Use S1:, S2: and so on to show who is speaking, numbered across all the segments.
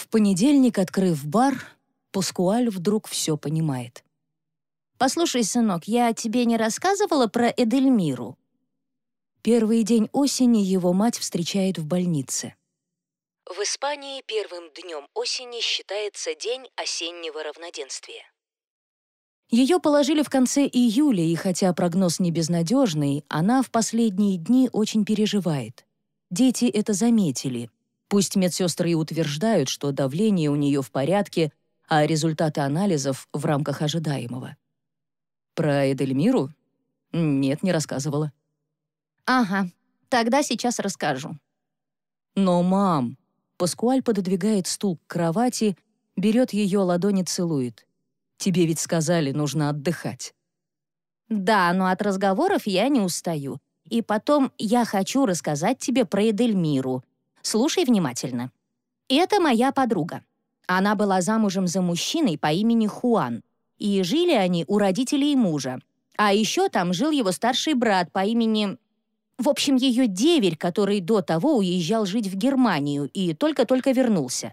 S1: В понедельник, открыв бар, Паскуаль вдруг все понимает.
S2: «Послушай, сынок, я тебе не рассказывала про Эдельмиру?»
S1: Первый день осени его мать встречает в больнице. В Испании первым днем осени считается день осеннего равноденствия. Ее положили в конце июля, и хотя прогноз не безнадежный, она в последние дни очень переживает. Дети это заметили. Пусть медсестры и утверждают, что давление у нее в порядке, а результаты анализов в рамках ожидаемого. Про Эдельмиру? Нет, не рассказывала.
S2: «Ага, тогда сейчас расскажу».
S1: Но, мам, Паскуаль пододвигает стул к кровати, берет ее ладони, целует. Тебе ведь сказали, нужно отдыхать.
S2: «Да, но от разговоров я не устаю. И потом я хочу рассказать тебе про Эдельмиру. Слушай внимательно. Это моя подруга. Она была замужем за мужчиной по имени Хуан. И жили они у родителей мужа. А еще там жил его старший брат по имени... В общем, ее деверь, который до того уезжал жить в Германию и только-только вернулся.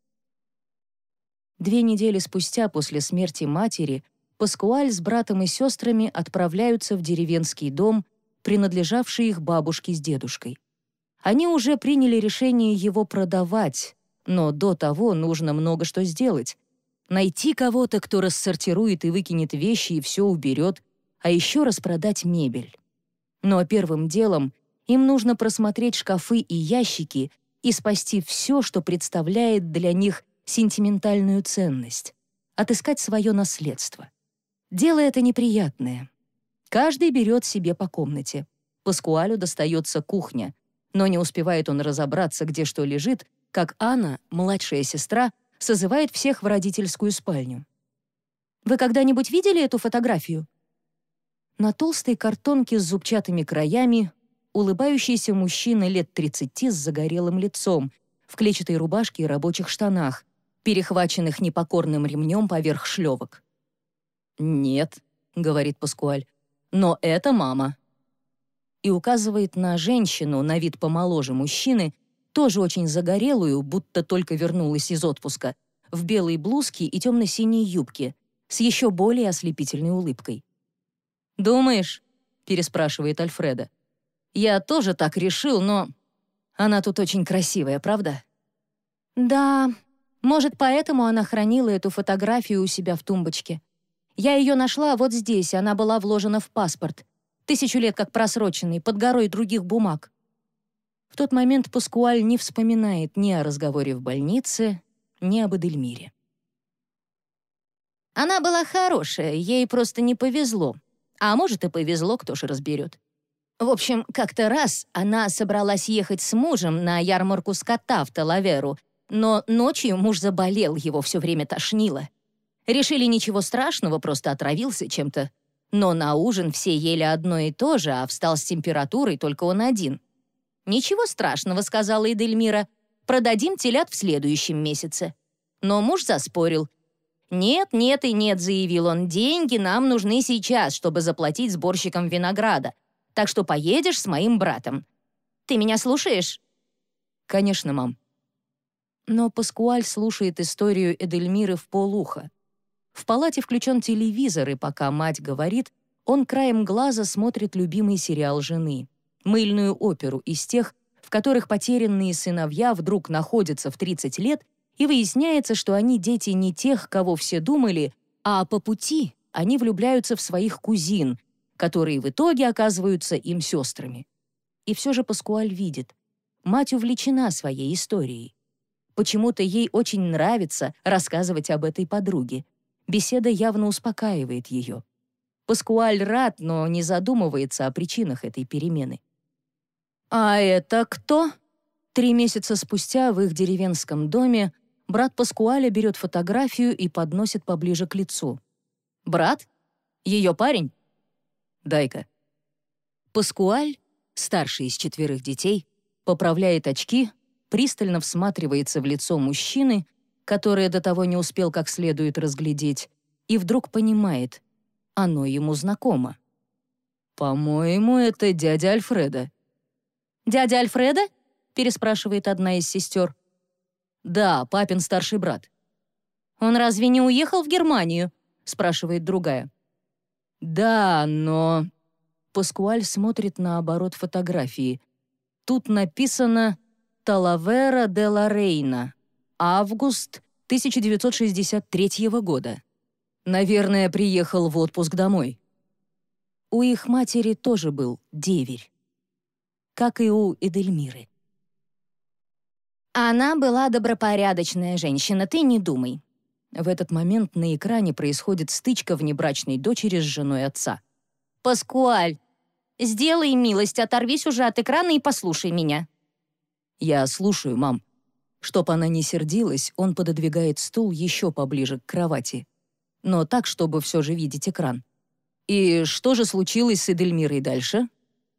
S1: 2 недели спустя после смерти матери Паскуаль с братом и сестрами отправляются в деревенский дом, принадлежавший их бабушке с дедушкой. Они уже приняли решение его продавать, но до того нужно много что сделать. Найти кого-то, кто рассортирует и выкинет вещи и все уберет, а еще распродать мебель. Но первым делом им нужно просмотреть шкафы и ящики и спасти все, что представляет для них сентиментальную ценность, отыскать свое наследство. Дело это неприятное. Каждый берет себе по комнате. Паскуалю достается кухня, но не успевает он разобраться, где что лежит, как Анна, младшая сестра, созывает всех в родительскую спальню. «Вы когда-нибудь видели эту фотографию?» На толстой картонке с зубчатыми краями улыбающийся мужчина лет 30 с загорелым лицом, в клетчатой рубашке и рабочих штанах, перехваченных непокорным ремнем поверх шлевок. «Нет», — говорит Паскуаль, — «но это мама». И указывает на женщину, на вид помоложе мужчины, тоже очень загорелую, будто только вернулась из отпуска, в белой блузке и темно-синей юбке, с еще более ослепительной улыбкой. «Думаешь?» — переспрашивает Альфредо. «Я тоже так решил, но... Она тут очень красивая, правда?»
S2: «Да, может, поэтому она хранила эту фотографию у себя в тумбочке. Я ее нашла вот здесь, она была вложена в паспорт. 1000 лет как просроченный, под горой других бумаг».
S1: В тот момент Паскуаль не вспоминает ни о разговоре в больнице, ни об Эдельмире.
S2: Она была хорошая, ей просто не повезло. А может, и повезло, кто ж разберет. В общем, как-то раз она собралась ехать с мужем на ярмарку скота в Талаверу, но ночью муж заболел, его все время тошнило. Решили, ничего страшного, просто отравился чем-то. Но на ужин все ели одно и то же, а встал с температурой только он один. «Ничего страшного», — сказала Эдельмира, «продадим телят в следующем месяце». Но муж заспорил. «Нет, нет и нет», — заявил он, «деньги нам нужны сейчас, чтобы заплатить сборщикам винограда. Так что поедешь с моим братом. Ты меня слушаешь?»
S1: «Конечно, мам». Но Паскуаль слушает историю Эдельмиры вполуха. В палате включен телевизор, и пока мать говорит, он краем глаза смотрит любимый сериал жены, мыльную оперу из тех, в которых потерянные сыновья вдруг находятся в 30 лет, и выясняется, что они дети не тех, кого все думали, а по пути они влюбляются в своих кузин, которые в итоге оказываются им сестрами. И все же Паскуаль видит, мать увлечена своей историей. Почему-то ей очень нравится рассказывать об этой подруге. Беседа явно успокаивает ее. Паскуаль рад, но не задумывается о причинах этой перемены. «А это кто?» 3 месяца спустя в их деревенском доме брат Паскуаля берет фотографию и подносит поближе к лицу. «Брат? Ее парень?» «Дай-ка». Паскуаль, старший из 4 детей, поправляет очки, пристально всматривается в лицо мужчины, которое до того не успел как следует разглядеть, и вдруг понимает, оно ему знакомо. «По-моему, это дядя Альфредо». «Дядя Альфредо?» — переспрашивает одна из сестер. «Да, папин старший брат».
S2: «Он разве не уехал в Германию?» — спрашивает другая.
S1: «Да, но...» Паскуаль смотрит на оборот фотографии. Тут написано «Талавера де ла Рейна. Август 1963 года». Наверное, приехал в отпуск домой. У их матери тоже был деверь. Как и у Эдельмиры.
S2: «Она была добропорядочная женщина, ты не думай».
S1: В этот момент на экране происходит стычка внебрачной дочери с женой отца.
S2: «Паскуаль, сделай милость, оторвись уже от экрана и послушай меня».
S1: «Я слушаю, мам». Чтоб она не сердилась, он пододвигает стул еще поближе к кровати. Но так, чтобы все же видеть экран. «И что же случилось с Эдельмирой дальше?»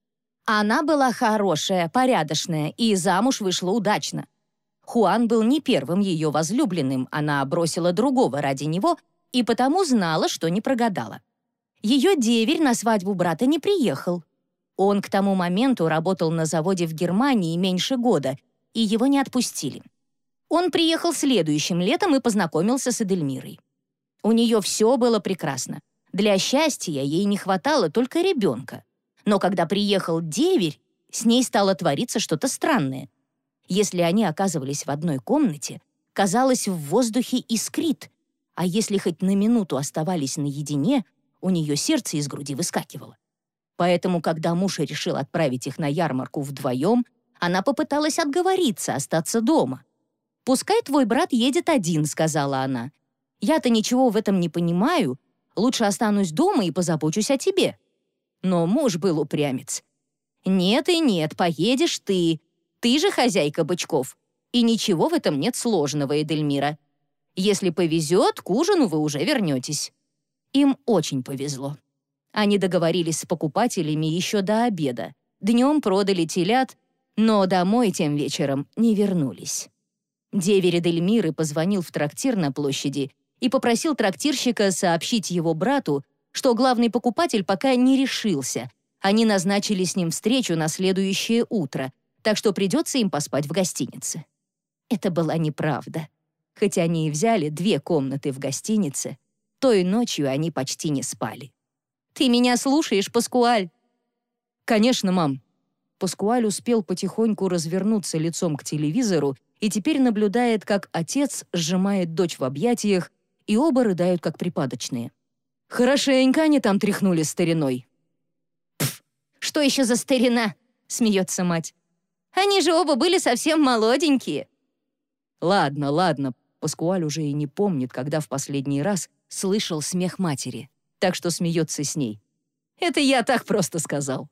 S2: Она была хорошая, порядочная, и замуж вышла удачно. Хуан был не первым ее возлюбленным, она бросила другого ради него и потому знала, что не прогадала. Ее деверь на свадьбу брата не приехал. Он к тому моменту работал на заводе в Германии меньше года, и его не отпустили. Он приехал следующим летом и познакомился с Эдельмирой. У нее все было прекрасно. Для счастья ей не хватало только ребенка. Но когда приехал деверь, с ней стало твориться что-то странное. Если они оказывались в одной комнате, казалось, в воздухе искрит, а если хоть на минуту оставались наедине, у нее сердце из груди выскакивало. Поэтому, когда муж решил отправить их на ярмарку вдвоем, она попыталась отговориться, остаться дома. «Пускай твой брат едет один», — сказала она. «Я-то ничего в этом не понимаю, лучше останусь дома и позабочусь о тебе». Но муж был упрямец. «Нет и нет, поедешь ты. Ты же хозяйка бычков. И ничего в этом нет сложного, Эдельмира. Если повезет, к ужину вы уже вернетесь». Им очень повезло. Они договорились с покупателями еще до обеда. Днем продали телят, но домой тем вечером не вернулись. Деверь Эдельмиры позвонил в трактир на площади и попросил трактирщика сообщить его брату, что главный покупатель пока не решился. Они назначили с ним встречу на следующее утро, так что придется им поспать в гостинице. Это была неправда. Хоть они и взяли 2 комнаты в гостинице, той ночью они почти не спали. «Ты меня слушаешь, Паскуаль?»
S1: «Конечно, мам». Паскуаль успел потихоньку развернуться лицом к телевизору и теперь наблюдает, как отец сжимает дочь в объятиях, и оба рыдают, как припадочные. Хорошенько они там тряхнули стариной.
S2: «Пф, что еще за старина?» — смеется мать. «Они же оба были совсем молоденькие».
S1: «Ладно, ладно». Паскуаль уже и не помнит, когда в последний раз слышал смех матери, так что смеется с ней. «Это я так просто сказал».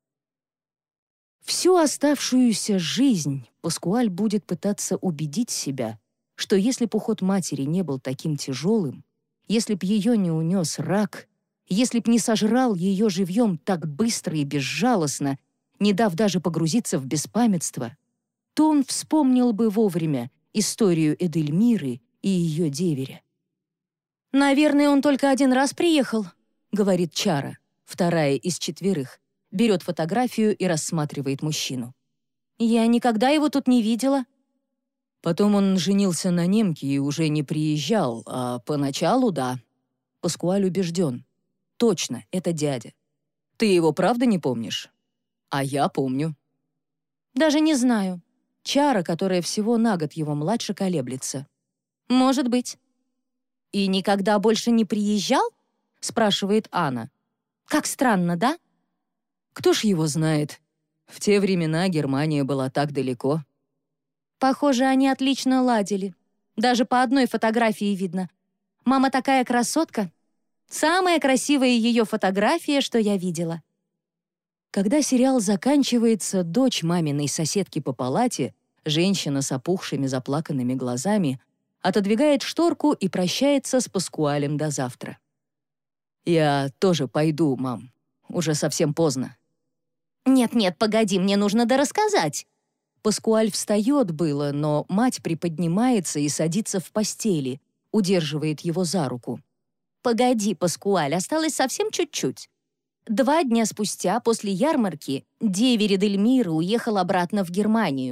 S1: Всю оставшуюся жизнь Паскуаль будет пытаться убедить себя, что если б уход матери не был таким тяжелым, если б ее не унес рак, если б не сожрал ее живьем так быстро и безжалостно, не дав даже погрузиться в беспамятство, то он вспомнил бы вовремя историю Эдельмиры и ее деверя.
S2: «Наверное, он только один раз приехал», —
S1: говорит Чара, вторая из 4, берет фотографию и рассматривает мужчину.
S2: «Я никогда его тут не видела».
S1: Потом он женился на немке и уже не приезжал, а поначалу — да. Паскуаль убежден. Точно, это дядя. Ты его правда не помнишь? А я помню.
S2: Даже не знаю.
S1: Чара, которая всего на год его младше, колеблется.
S2: Может быть. «И никогда больше не приезжал?» — спрашивает Анна. «Как странно, да?»
S1: Кто ж его знает? В те времена Германия была так далеко.
S2: Похоже, они отлично ладили. Даже по одной фотографии видно. Мама такая красотка. Самая красивая ее фотография, что я видела.
S1: Когда сериал заканчивается, дочь маминой соседки по палате, женщина с опухшими заплаканными глазами, отодвигает шторку и прощается с Паскуалем до завтра. «Я тоже пойду, мам. Уже совсем поздно».
S2: «Нет-нет, погоди, мне нужно дорассказать».
S1: Паскуаль встает было, но мать приподнимается и садится в постели, удерживает его за руку.
S2: «Погоди, Паскуаль, осталось совсем чуть-чуть». 2 дня спустя, после ярмарки, деверь Эдельмиры уехал обратно в Германию.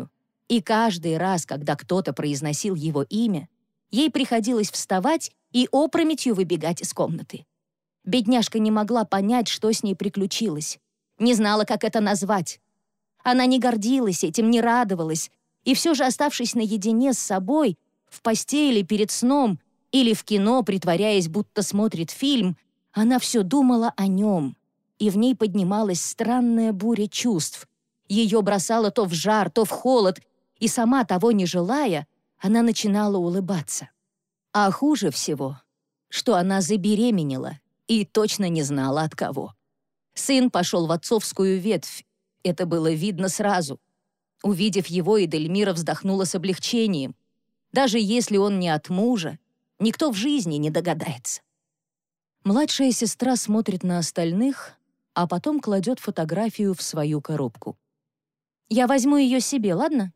S1: И каждый раз, когда кто-то произносил его имя, ей приходилось вставать и опрометью выбегать из комнаты. Бедняжка не могла понять, что с ней приключилось. Не знала, как это назвать. Она не гордилась этим, не радовалась, и все же, оставшись наедине с собой, в постели перед сном или в кино, притворяясь, будто смотрит фильм, она все думала о нем, и в ней поднималась странная буря чувств. Ее бросало то в жар, то в холод, и сама того не желая, она начинала улыбаться. А хуже всего, что она забеременела и точно не знала от кого. Сын пошел в отцовскую ветвь, это было видно сразу. Увидев его, Эдельмира вздохнула с облегчением. Даже если он не от мужа, никто в жизни не догадается. Младшая сестра смотрит на остальных, а потом кладет фотографию в свою коробку. «Я возьму ее себе, ладно?»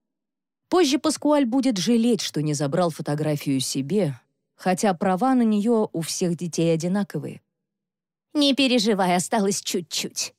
S1: Позже Паскуаль будет жалеть, что не забрал фотографию себе, хотя права на нее у всех детей одинаковые.
S2: «Не переживай, осталось чуть-чуть».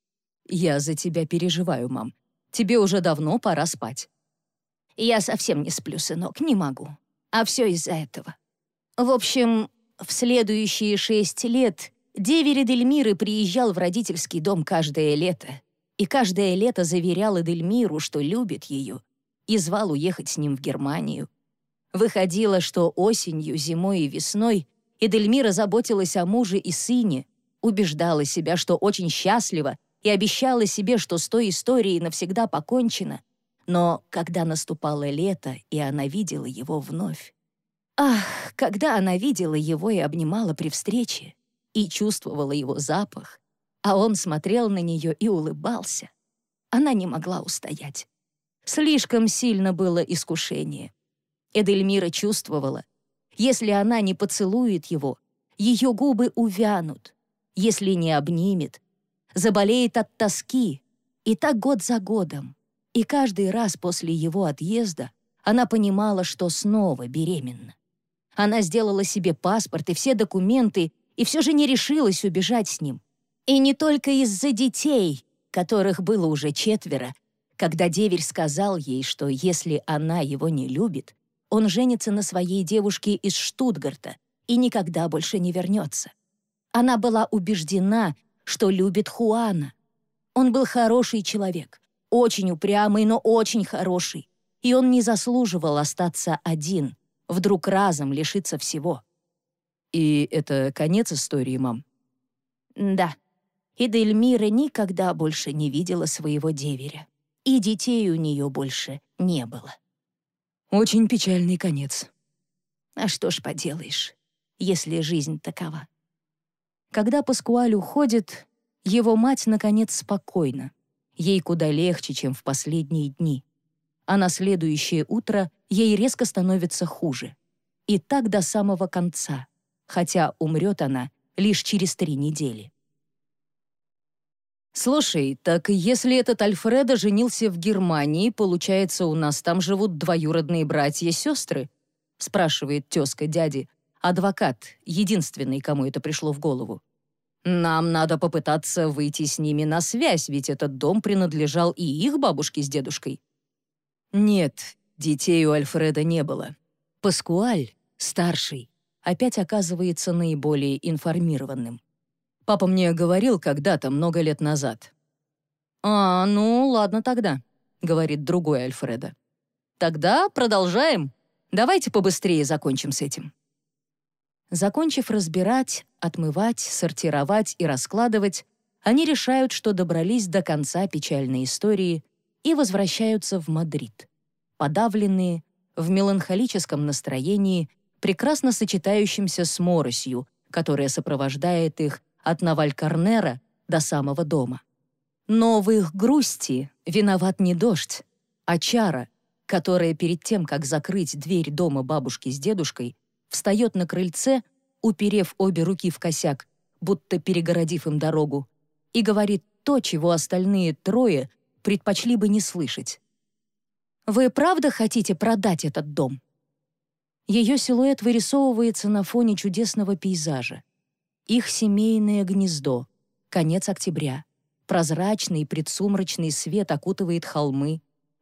S1: «Я за тебя переживаю, мам. Тебе уже давно пора спать».
S2: «Я совсем не сплю, сынок, не могу. А все из-за этого. В общем, в следующие 6 лет деверь Эдельмиры приезжал в родительский дом каждое лето, и каждое лето заверял Эдельмиру, что любит ее, и звал уехать с ним в Германию. Выходило, что осенью, зимой и весной Эдельмира заботилась о муже и сыне, убеждала себя, что очень счастлива, и обещала себе, что с той историей навсегда покончено. Но когда наступало лето, и она видела его вновь... Ах, когда она видела его и обнимала при встрече, и чувствовала его запах, а он смотрел на нее и улыбался, она не могла устоять. Слишком сильно было искушение. Эдельмира чувствовала, если она не поцелует его, ее губы увянут, если не обнимет, заболеет от тоски, и так год за годом. И каждый раз после его отъезда она понимала, что снова беременна. Она сделала себе паспорт и все документы, и все же не решилась убежать с ним. И не только из-за детей, которых было уже 4, когда деверь сказал ей, что если она его не любит, он женится на своей девушке из Штутгарта и никогда больше не вернется. Она была убеждена, что любит Хуана. Он был хороший человек, очень упрямый, но очень хороший, и он не заслуживал остаться один, вдруг разом лишиться всего. И это конец истории, мам? Да. Эдельмира никогда больше не видела своего деверя, и детей у нее больше не было. Очень печальный конец. А что ж поделаешь, если жизнь такова. Когда Паскуаль уходит, его мать, наконец, спокойна. Ей куда легче, чем в последние дни. А на следующее утро ей резко становится хуже. И так до самого конца, хотя умрет она лишь через 3 недели. «Слушай, так если этот Альфредо женился в Германии, получается, у нас там живут двоюродные братья-сестры?» спрашивает тезка дяди, адвокат, единственный, кому это пришло в голову. «Нам надо попытаться выйти с ними на связь, ведь этот дом принадлежал и их бабушке с дедушкой». Нет, детей у Альфреда не было. Паскуаль, старший, опять оказывается наиболее информированным. Папа мне говорил когда-то, много лет назад. «А, ну, ладно тогда», — говорит другой Альфредо. «Тогда продолжаем. Давайте побыстрее закончим с этим». Закончив разбирать, отмывать, сортировать и раскладывать, они решают, что добрались до конца печальной истории и возвращаются в Мадрид. Подавленные, в меланхолическом настроении, прекрасно сочетающимся с моросью, которая сопровождает их от Навалькарнера до самого дома. Но в их грусти виноват не дождь, а чара, которая перед тем, как закрыть дверь дома бабушки с дедушкой, встает на крыльце, уперев обе руки в косяк, будто перегородив им дорогу, и говорит то, чего остальные 3 предпочли бы не слышать. «Вы правда хотите продать этот дом?» Ее силуэт вырисовывается на фоне чудесного пейзажа. Их семейное гнездо, конец октября, прозрачный предсумрачный свет окутывает холмы,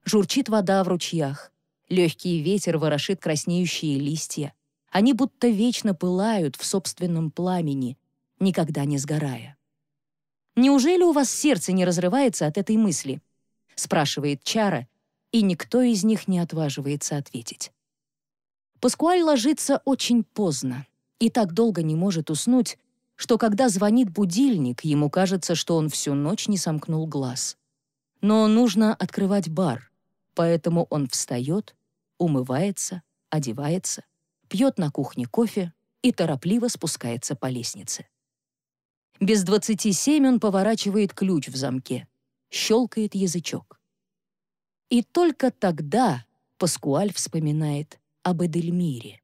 S1: Журчит вода в ручьях. Легкий ветер ворошит краснеющие листья. Они будто вечно пылают в собственном пламени, никогда не сгорая. «Неужели у вас сердце не разрывается от этой мысли?» — спрашивает Чара, и никто из них не отваживается ответить. Паскуаль ложится очень поздно и так долго не может уснуть, что когда звонит будильник, ему кажется, что он всю ночь не сомкнул глаз. Но нужно открывать бар, поэтому он встает, умывается, одевается, пьет на кухне кофе и торопливо спускается по лестнице. Без 27 он поворачивает ключ в замке, щелкает язычок. И только тогда Паскуаль вспоминает об Эдельмире.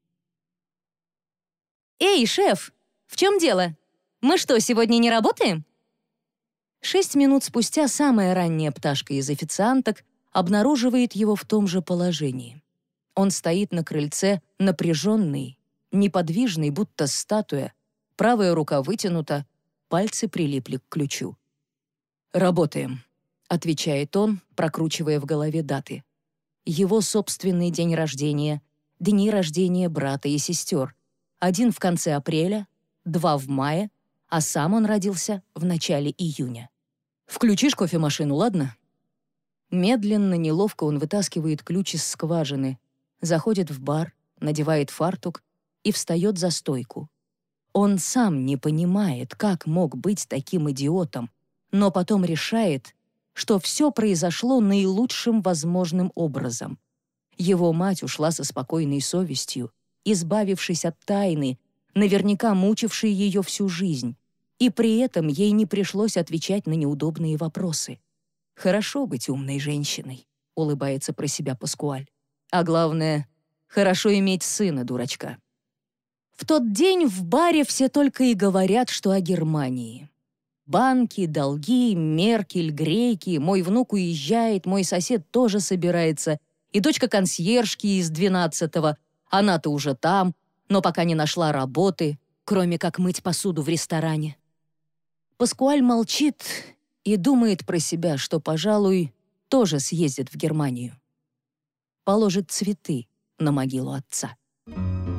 S2: «Эй, шеф, в чем дело? Мы что, сегодня не работаем?»
S1: 6 минут спустя самая ранняя пташка из официанток обнаруживает его в том же положении. Он стоит на крыльце, напряженный, неподвижный, будто статуя, правая рука вытянута, пальцы прилипли к ключу. «Работаем», — отвечает он, прокручивая в голове даты. Его собственный день рождения, дни рождения брата и сестер. Один в конце апреля, 2 в мае, а сам он родился в начале июня. «Включишь кофемашину, ладно?» Медленно, неловко он вытаскивает ключ из скважины, заходит в бар, надевает фартук и встает за стойку. Он сам не понимает, как мог быть таким идиотом, но потом решает, что все произошло наилучшим возможным образом. Его мать ушла со спокойной совестью, избавившись от тайны, наверняка мучившей ее всю жизнь, и при этом ей не пришлось отвечать на неудобные вопросы. «Хорошо быть умной женщиной», — улыбается про себя Паскуаль. «А главное, хорошо иметь сына-дурачка». В тот день в баре все только и говорят, что о Германии. Банки, долги, Меркель, греки, мой внук уезжает, мой сосед тоже собирается, и дочка консьержки из 12-го, она-то уже там, но пока не нашла работы, кроме как мыть посуду в ресторане. Паскуаль молчит и думает про себя, что, пожалуй, тоже съездит в Германию. Положит цветы на могилу отца.